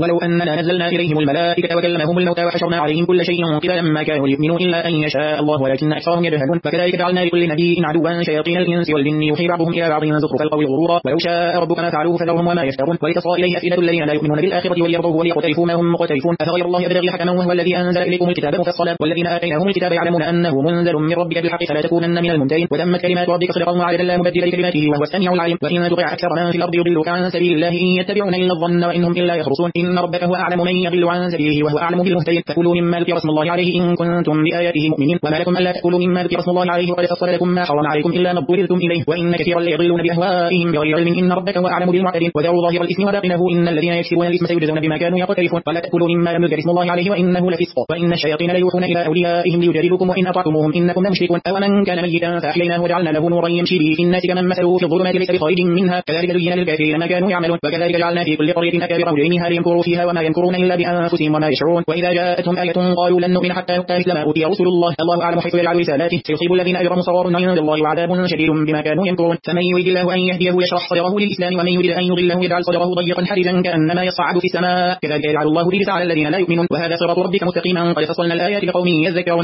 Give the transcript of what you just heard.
ولو أننا نزلنا إليهم الملائكة وكلمهم الموتى وحشرنا عليهم كل شيء قبلا ما كانوا ليؤمنوا إلا أن يشاء الله ولكن أكثرهم يجهلون فكذلك جعلنا لكل نبي عدوا شياطين الإنس والجن يوحي بعضهم إلى بعض زخرف القول غرورا ولو شاء ربك ما فعلوه فذرهم وما يفترون ولتصغى إليه أفئدة الذين لا يؤمنون بالآخرة وليرضوا وليقترفوا ما هم مقترفون أفغير الله أبتغي حكما وهو الذي أنزل إليكم الكتاب مفصلا والذين آتيناهم الكتاب يعلمون أنه منزل من ربك بالحق فلا تكونن من الممترين وتمت كلمات ربك صدقا وعدلا لا مبدل لكلماته وهو السميع العليم وإن تطع أكثر من في الأرض يضلوك عن سبيل الله إن يتبعون إلا الظن وإنهم إلا يخرصون إن ربك هو أعلم من يضل عن سبيله وهو أعلم بالمهتدين فكلوا مما ذكر اسم الله عليه إن كنتم بآياته مؤمنين وما لكم ألا تأكلوا مما ذكر اسم الله عليه وقد فصل لكم ما حرم عليكم إلا ما اضطررتم إليه وإن كثيرا ليضلون بأهوائهم بغير علم إن ربك هو أعلم بالمعتدين وذروا ظاهر الإثم وباطنه إن الذين يكسبون الإثم سيجزون بما كانوا يقترفون ولا تأكلوا مما لم يذكر اسم الله عليه وإنه لفسق وإن الشياطين ليوحون إلى أوليائهم ليجادلوكم وإن أطعتموهم إنكم لمشركون أومن كان ميتا فأحييناه وجعلنا له نورا يمشي به في الناس كمن مثله في الظلمات ليس بخارج منها كذلك زين للكافرين ما كانوا يعملون وكذلك جعلنا في كل قرية أكابر مجرميها ليمكروا فيها وما يمكرون إلا بأنفسهم وما يشعرون وإذا جاءتهم آية قالوا لن نؤمن حتى نؤتى مثل ما أوتي رسل الله أعلم حيث يجعل رسالاته سيصيب الذين أجرموا صغار عند الله وعذاب شديد بما كانوا يمكرون فمن يريد الله أن يهديه يشرح صدره للإسلام ومن يريد أن يضله يجعل صدره ضيقا حرجا كأنما يصعد في السماء كذلك يجعل الله الرجس على الذين لا يؤمنون وهذا صراط ربك مستقيما قد فصلنا الآيات لقوم يذكرون